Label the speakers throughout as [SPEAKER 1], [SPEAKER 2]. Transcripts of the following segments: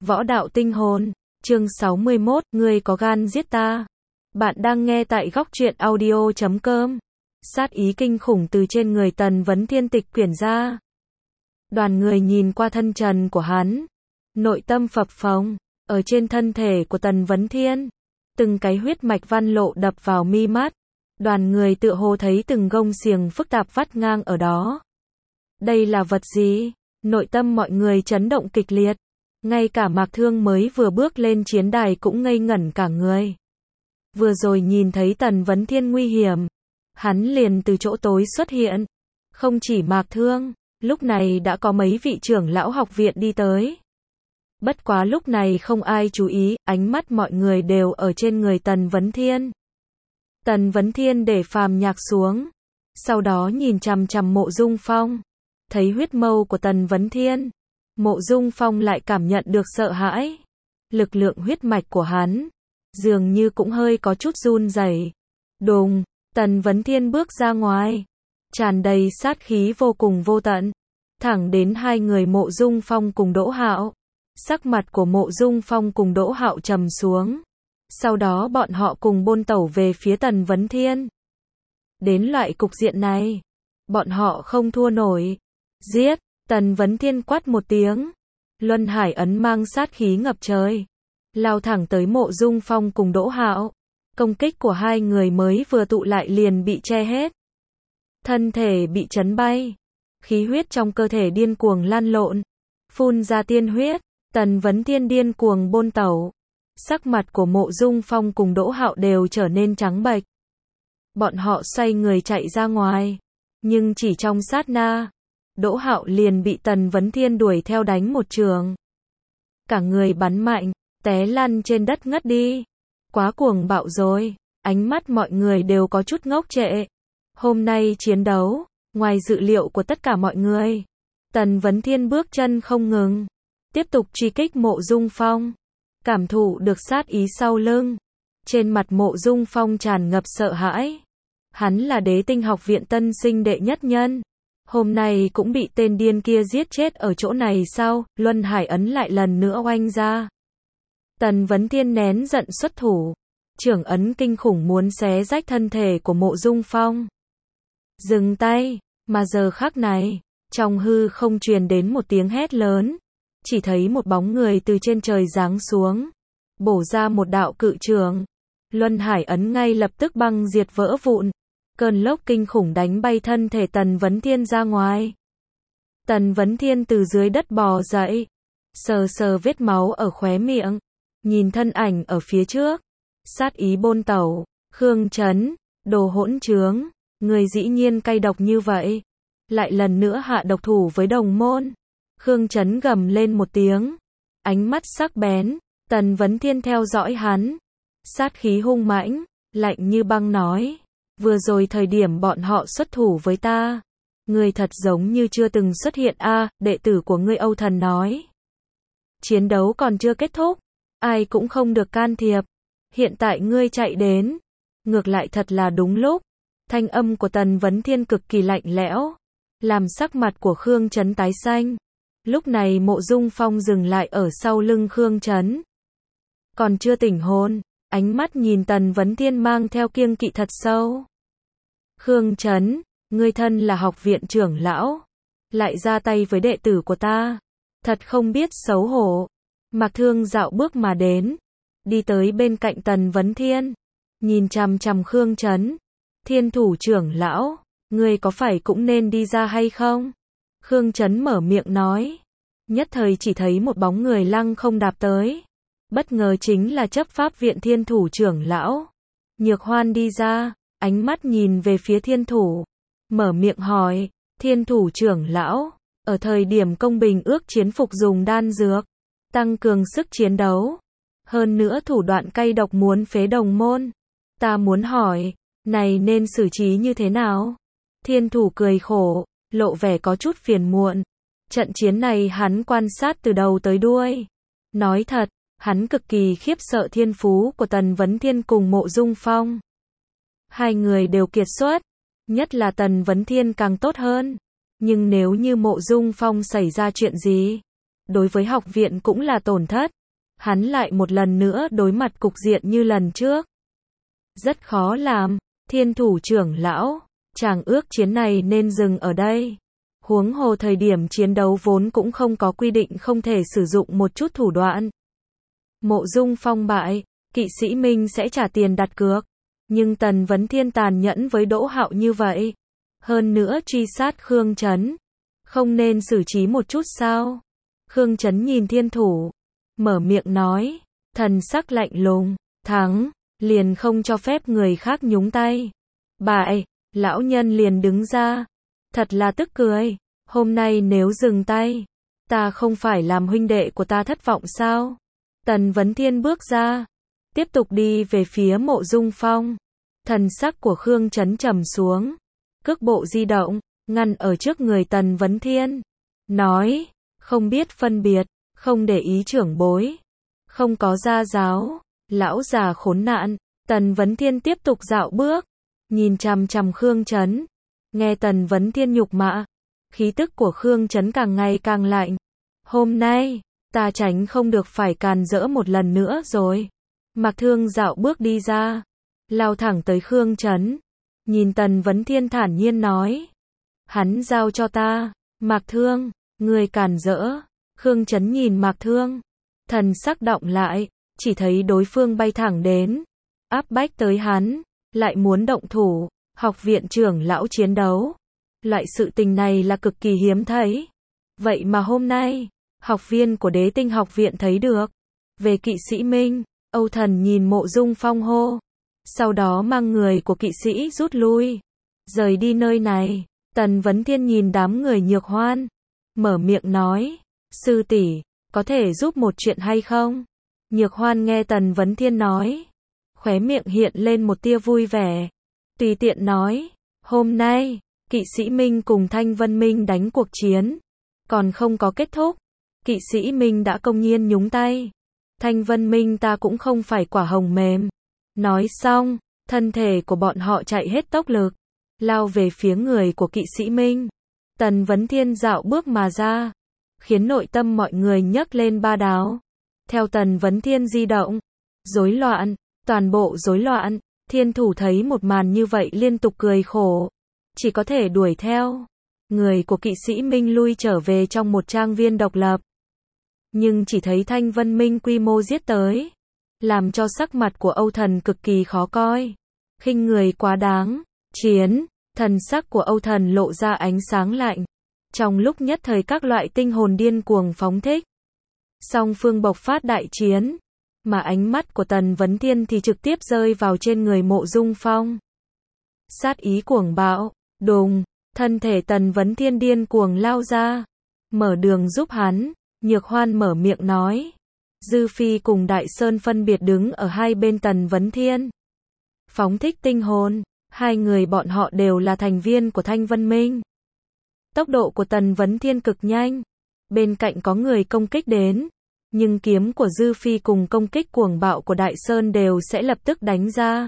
[SPEAKER 1] Võ đạo tinh hồn, chương 61, ngươi có gan giết ta. Bạn đang nghe tại góc truyện audio.com. Sát ý kinh khủng từ trên người Tần Vấn Thiên tịch quyển ra. Đoàn người nhìn qua thân trần của hắn, nội tâm phập phồng, ở trên thân thể của Tần Vấn Thiên, từng cái huyết mạch văn lộ đập vào mi mắt. Đoàn người tựa hồ thấy từng gông xiềng phức tạp vắt ngang ở đó. Đây là vật gì? Nội tâm mọi người chấn động kịch liệt. Ngay cả Mạc Thương mới vừa bước lên chiến đài cũng ngây ngẩn cả người. Vừa rồi nhìn thấy Tần Vấn Thiên nguy hiểm, hắn liền từ chỗ tối xuất hiện. Không chỉ Mạc Thương, lúc này đã có mấy vị trưởng lão học viện đi tới. Bất quá lúc này không ai chú ý, ánh mắt mọi người đều ở trên người Tần Vấn Thiên. Tần Vấn Thiên để phàm nhạc xuống, sau đó nhìn chằm chằm Mộ Dung Phong. Thấy huyết mâu của Tần Vấn Thiên, Mộ Dung Phong lại cảm nhận được sợ hãi. Lực lượng huyết mạch của hắn dường như cũng hơi có chút run rẩy. Đùng, Tần Vấn Thiên bước ra ngoài, tràn đầy sát khí vô cùng vô tận, thẳng đến hai người Mộ Dung Phong cùng Đỗ Hạo. Sắc mặt của Mộ Dung Phong cùng Đỗ Hạo trầm xuống. Sau đó bọn họ cùng bôn tẩu về phía Tần Vấn Thiên. Đến loại cục diện này, bọn họ không thua nổi. Giết! Tần Vấn Thiên quát một tiếng. Luân Hải ấn mang sát khí ngập trời, lao thẳng tới Mộ Dung Phong cùng Đỗ Hạo. Công kích của hai người mới vừa tụ lại liền bị che hết. Thân thể bị chấn bay. Khí huyết trong cơ thể điên cuồng lan lộn, phun ra tiên huyết. Tần Vấn Thiên điên cuồng bôn tẩu. Sắc mặt của Mộ Dung Phong cùng Đỗ Hạo đều trở nên trắng bệch. Bọn họ xoay người chạy ra ngoài, nhưng chỉ trong sát na, Đỗ Hạo liền bị Tần Vấn Thiên đuổi theo đánh một trường. Cả người bắn mạnh, té lăn trên đất ngất đi. Quá cuồng bạo rồi, ánh mắt mọi người đều có chút ngốc trệ. Hôm nay chiến đấu, ngoài dự liệu của tất cả mọi người, Tần Vấn Thiên bước chân không ngừng, tiếp tục truy kích Mộ Dung Phong. Cảm thụ được sát ý sau lưng, trên mặt Mộ Dung Phong tràn ngập sợ hãi. Hắn là Đế Tinh học viện tân sinh đệ nhất nhân, hôm nay cũng bị tên điên kia giết chết ở chỗ này sao? Luân Hải ấn lại lần nữa oanh ra. Tần Vấn Thiên nén giận xuất thủ, trưởng ấn kinh khủng muốn xé rách thân thể của Mộ Dung Phong. Dừng tay, mà giờ khắc này, trong hư không truyền đến một tiếng hét lớn. Chỉ thấy một bóng người từ trên trời giáng xuống, bổ ra một đạo cự trường. Luân Hải ấn ngay lập tức băng diệt vỡ vụn. Cơn lốc kinh khủng đánh bay thân thể Tần Vấn Thiên ra ngoài. Tần Vấn Thiên từ dưới đất bò dậy, sờ sờ vết máu ở khóe miệng, nhìn thân ảnh ở phía trước, sát ý bôn tẩu. Khương Chấn, đồ hỗn trướng, người dĩ nhiên cay độc như vậy, lại lần nữa hạ độc thủ với đồng môn. Khương Chấn gầm lên một tiếng, ánh mắt sắc bén. Tần Vấn Thiên theo dõi hắn, sát khí hung mãnh, lạnh như băng nói. Vừa rồi thời điểm bọn họ xuất thủ với ta, ngươi thật giống như chưa từng xuất hiện a. Đệ tử của ngươi Âu Thần nói. Chiến đấu còn chưa kết thúc, ai cũng không được can thiệp. Hiện tại ngươi chạy đến, ngược lại thật là đúng lúc. Thanh âm của Tần Vấn Thiên cực kỳ lạnh lẽo, làm sắc mặt của Khương Chấn tái xanh. Lúc này Mộ Dung Phong dừng lại ở sau lưng Khương Chấn. Còn chưa tỉnh hồn, ánh mắt nhìn Tần Vấn Thiên mang theo kiêng kỵ thật sâu. Khương Chấn, ngươi thân là học viện trưởng lão, lại ra tay với đệ tử của ta, thật không biết xấu hổ. Mạc Thương dạo bước mà đến, đi tới bên cạnh Tần Vấn Thiên, nhìn chằm chằm Khương Chấn. Thiên thủ trưởng lão, ngươi có phải cũng nên đi ra hay không? Khương Chấn mở miệng nói. Nhất thời chỉ thấy một bóng người lăng không đạp tới. Bất ngờ chính là chấp pháp viện thiên thủ trưởng lão. Nhược Hoan đi ra, ánh mắt nhìn về phía thiên thủ. Mở miệng hỏi, thiên thủ trưởng lão, ở thời điểm công bình ước chiến phục dùng đan dược, tăng cường sức chiến đấu. Hơn nữa thủ đoạn cay độc muốn phế đồng môn. Ta muốn hỏi, này nên xử trí như thế nào? Thiên thủ cười khổ, lộ vẻ có chút phiền muộn. Trận chiến này hắn quan sát từ đầu tới đuôi. Nói thật, hắn cực kỳ khiếp sợ thiên phú của Tần Vấn Thiên cùng Mộ Dung Phong. Hai người đều kiệt xuất, nhất là Tần Vấn Thiên càng tốt hơn. Nhưng nếu như Mộ Dung Phong xảy ra chuyện gì, đối với học viện cũng là tổn thất. Hắn lại một lần nữa đối mặt cục diện như lần trước. Rất khó làm, Thiên thủ trưởng lão, chàng ước chiến này nên dừng ở đây. Huống hồ thời điểm chiến đấu vốn cũng không có quy định không thể sử dụng một chút thủ đoạn. Mộ Dung Phong bại, kỵ sĩ Minh sẽ trả tiền đặt cược. Nhưng Tần Vấn Thiên tàn nhẫn với Đỗ Hạo như vậy. Hơn nữa truy sát Khương Chấn. Không nên xử trí một chút sao? Khương Chấn nhìn Thiên thủ, mở miệng nói, thần sắc lạnh lùng, thắng, liền không cho phép người khác nhúng tay. Bại, lão nhân liền đứng ra. Thật là tức cười, hôm nay nếu dừng tay, ta không phải làm huynh đệ của ta thất vọng sao? Tần Vấn Thiên bước ra, tiếp tục đi về phía Mộ Dung Phong. Thần sắc của Khương Chấn trầm xuống, cước bộ di động, ngăn ở trước người Tần Vấn Thiên. Nói, không biết phân biệt, không để ý trưởng bối, không có gia giáo, lão già khốn nạn. Tần Vấn Thiên tiếp tục dạo bước, nhìn chằm chằm Khương Chấn. Nghe Tần Vấn Thiên nhục mạ, khí tức của Khương Chấn càng ngày càng lạnh. Hôm nay, ta tránh không được phải càn rỡ một lần nữa rồi. Mạc Thương dạo bước đi ra, lao thẳng tới Khương Chấn. Nhìn Tần Vấn Thiên thản nhiên nói, hắn giao cho ta. Mạc Thương, người càn rỡ. Khương Chấn nhìn Mạc Thương, thần sắc động lại, chỉ thấy đối phương bay thẳng đến, áp bách tới hắn, lại muốn động thủ. Học viện trưởng lão chiến đấu, loại sự tình này là cực kỳ hiếm thấy. Vậy mà hôm nay, học viên của Đế Tinh học viện thấy được. Về kỵ sĩ Minh, Âu Thần nhìn Mộ Dung Phong hô, sau đó mang người của kỵ sĩ rút lui, rời đi nơi này. Tần Vấn Thiên nhìn đám người Nhược Hoan, mở miệng nói, sư tỷ, có thể giúp một chuyện hay không? Nhược Hoan nghe Tần Vấn Thiên nói, khóe miệng hiện lên một tia vui vẻ, tùy tiện nói, hôm nay, kỵ sĩ Minh cùng Thanh Vân Minh đánh cuộc chiến, còn không có kết thúc. Kỵ sĩ Minh đã công nhiên nhúng tay. Thanh Vân Minh ta cũng không phải quả hồng mềm. Nói xong, thân thể của bọn họ chạy hết tốc lực, lao về phía người của kỵ sĩ Minh. Tần Vấn Thiên dạo bước mà ra, khiến nội tâm mọi người nhấc lên ba đáo. Theo Tần Vấn Thiên di động, rối loạn, toàn bộ rối loạn. Thiên thủ thấy một màn như vậy liên tục cười khổ, chỉ có thể đuổi theo. Người của kỵ sĩ Minh lui trở về trong một trang viên độc lập. Nhưng chỉ thấy Thanh Vân Minh quy mô giết tới, làm cho sắc mặt của Âu Thần cực kỳ khó coi. Khinh người quá đáng, chiến, thần sắc của Âu Thần lộ ra ánh sáng lạnh. Trong lúc nhất thời các loại tinh hồn điên cuồng phóng thích, song phương bộc phát đại chiến. Mà ánh mắt của Tần Vấn Thiên thì trực tiếp rơi vào trên người Mộ Dung Phong. Sát ý cuồng bạo, đùng, thân thể Tần Vấn Thiên điên cuồng lao ra, mở đường giúp hắn. Nhược Hoan mở miệng nói, Dư Phi cùng Đại Sơn phân biệt đứng ở hai bên Tần Vấn Thiên, phóng thích tinh hồn. Hai người bọn họ đều là thành viên của Thanh Vân Minh. Tốc độ của Tần Vấn Thiên cực nhanh, bên cạnh có người công kích đến, nhưng kiếm của Dư Phi cùng công kích cuồng bạo của Đại Sơn đều sẽ lập tức đánh ra.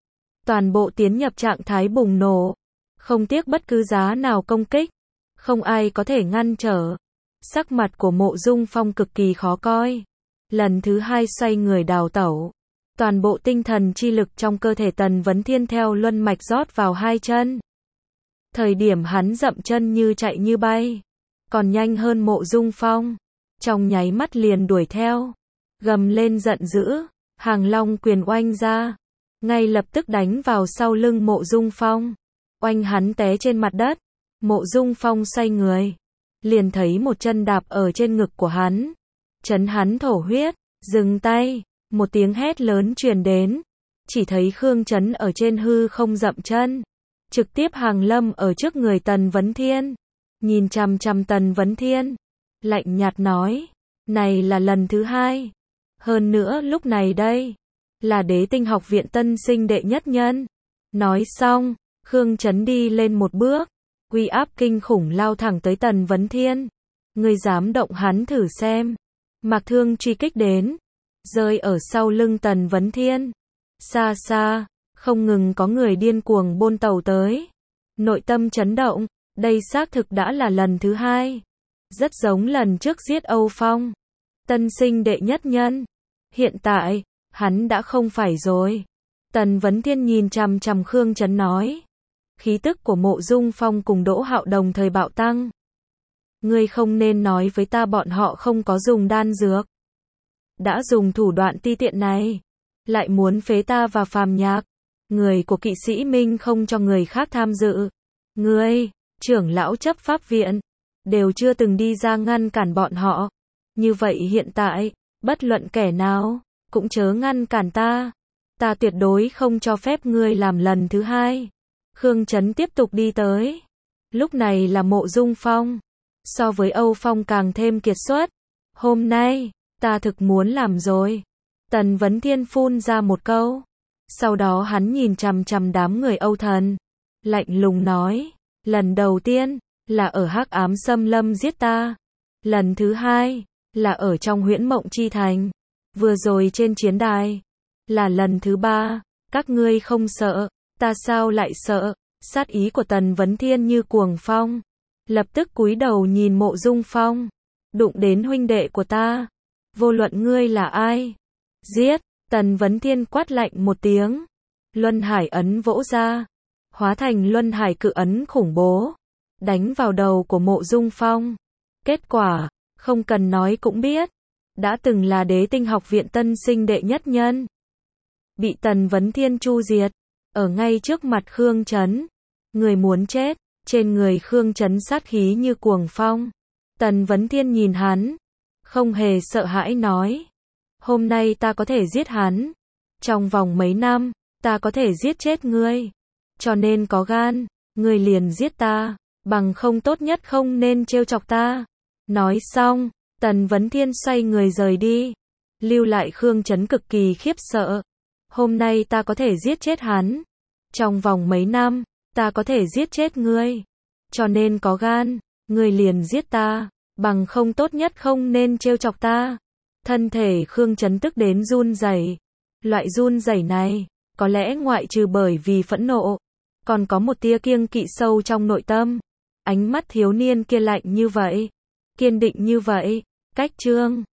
[SPEAKER 1] Toàn bộ tiến nhập trạng thái bùng nổ, không tiếc bất cứ giá nào công kích, không ai có thể ngăn trở. Sắc mặt của Mộ Dung Phong cực kỳ khó coi, lần thứ hai xoay người đào tẩu. Toàn bộ tinh thần chi lực trong cơ thể Tần Vấn Thiên theo luân mạch rót vào hai chân. Thời điểm hắn dậm chân như chạy như bay, còn nhanh hơn Mộ Dung Phong, trong nháy mắt liền đuổi theo, gầm lên giận dữ, Hàng Long quyền oanh ra, ngay lập tức đánh vào sau lưng Mộ Dung Phong, oanh hắn té trên mặt đất. Mộ Dung Phong xoay người, liền thấy một chân đạp ở trên ngực của hắn, chấn hắn thổ huyết. Dừng tay, một tiếng hét lớn truyền đến, chỉ thấy Khương Chấn ở trên hư không dậm chân, trực tiếp hàng lâm ở trước người Tần Vấn Thiên, nhìn chằm chằm Tần Vấn Thiên, lạnh nhạt nói, này là lần thứ hai, hơn nữa lúc này đây, là Đế Tinh học viện tân sinh đệ nhất nhân. Nói xong, Khương Chấn đi lên một bước, uy áp kinh khủng lao thẳng tới Tần Vấn Thiên. Ngươi dám động hắn thử xem. Mạc Thương truy kích đến, rơi ở sau lưng Tần Vấn Thiên. Xa xa, không ngừng có người điên cuồng bôn tàu tới. Nội tâm chấn động, đây xác thực đã là lần thứ hai. rất giống lần trước giết Âu Phong, tân sinh đệ nhất nhân. Hiện tại, hắn đã không phải rồi. Tần Vấn Thiên nhìn chằm chằm Khương Chấn nói. Khí tức của Mộ Dung Phong cùng Đỗ Hạo đồng thời bạo tăng. Ngươi không nên nói với ta bọn họ không có dùng đan dược. Đã dùng thủ đoạn ti tiện này, lại muốn phế ta và Phàm Nhạc. Người của Kỵ sĩ Minh không cho người khác tham dự. Ngươi, trưởng lão chấp pháp viện, đều chưa từng đi ra ngăn cản bọn họ. Như vậy hiện tại, bất luận kẻ nào, cũng chớ ngăn cản ta. Ta tuyệt đối không cho phép ngươi làm lần thứ hai. Khương Chấn tiếp tục đi tới. Lúc này là Mộ Dung Phong. So với Âu Phong càng thêm kiệt xuất. Hôm nay, ta thực muốn làm rồi. Tần Vấn Thiên phun ra một câu. Sau đó hắn nhìn chằm chằm đám người Âu Thần. Lạnh lùng nói. Lần đầu tiên, là ở Hắc Ám Xâm Lâm giết ta. Lần thứ hai, là ở trong Huyễn Mộng Chi Thành. Vừa rồi trên chiến đài. Là lần thứ ba. Các ngươi không sợ. Ta sao lại sợ? Sát ý của Tần Vấn Thiên như cuồng phong. Lập tức cúi đầu nhìn Mộ Dung Phong. Đụng đến huynh đệ của ta. Vô luận ngươi là ai. Giết. Tần Vấn Thiên quát lạnh một tiếng. Luân Hải ấn vỗ ra. Hóa thành Luân Hải cự ấn khủng bố. Đánh vào đầu của Mộ Dung Phong. Kết quả, không cần nói cũng biết. Đã từng là Đế Tinh học viện tân sinh đệ nhất nhân. Bị Tần Vấn Thiên chu diệt. Ở ngay trước mặt Khương Chấn. Người muốn chết. Trên người Khương Chấn sát khí như cuồng phong. Tần Vấn Thiên nhìn hắn. Không hề sợ hãi nói. Hôm nay ta có thể giết hắn. Trong vòng mấy năm, ta có thể giết chết ngươi. Cho nên có gan, ngươi liền giết ta. Bằng không tốt nhất không nên trêu chọc ta. Nói xong, Tần Vấn Thiên xoay người rời đi. Lưu lại Khương Chấn cực kỳ khiếp sợ. Hôm nay ta có thể giết chết hắn. Trong vòng mấy năm, ta có thể giết chết ngươi. Cho nên có gan, ngươi liền giết ta. Bằng không tốt nhất không nên trêu chọc ta. Thân thể Khương Chấn tức đến run rẩy. Loại run rẩy này, có lẽ ngoại trừ bởi vì phẫn nộ, còn có một tia kiêng kỵ sâu trong nội tâm. Ánh mắt thiếu niên kia lạnh như vậy, kiên định như vậy. Cách chương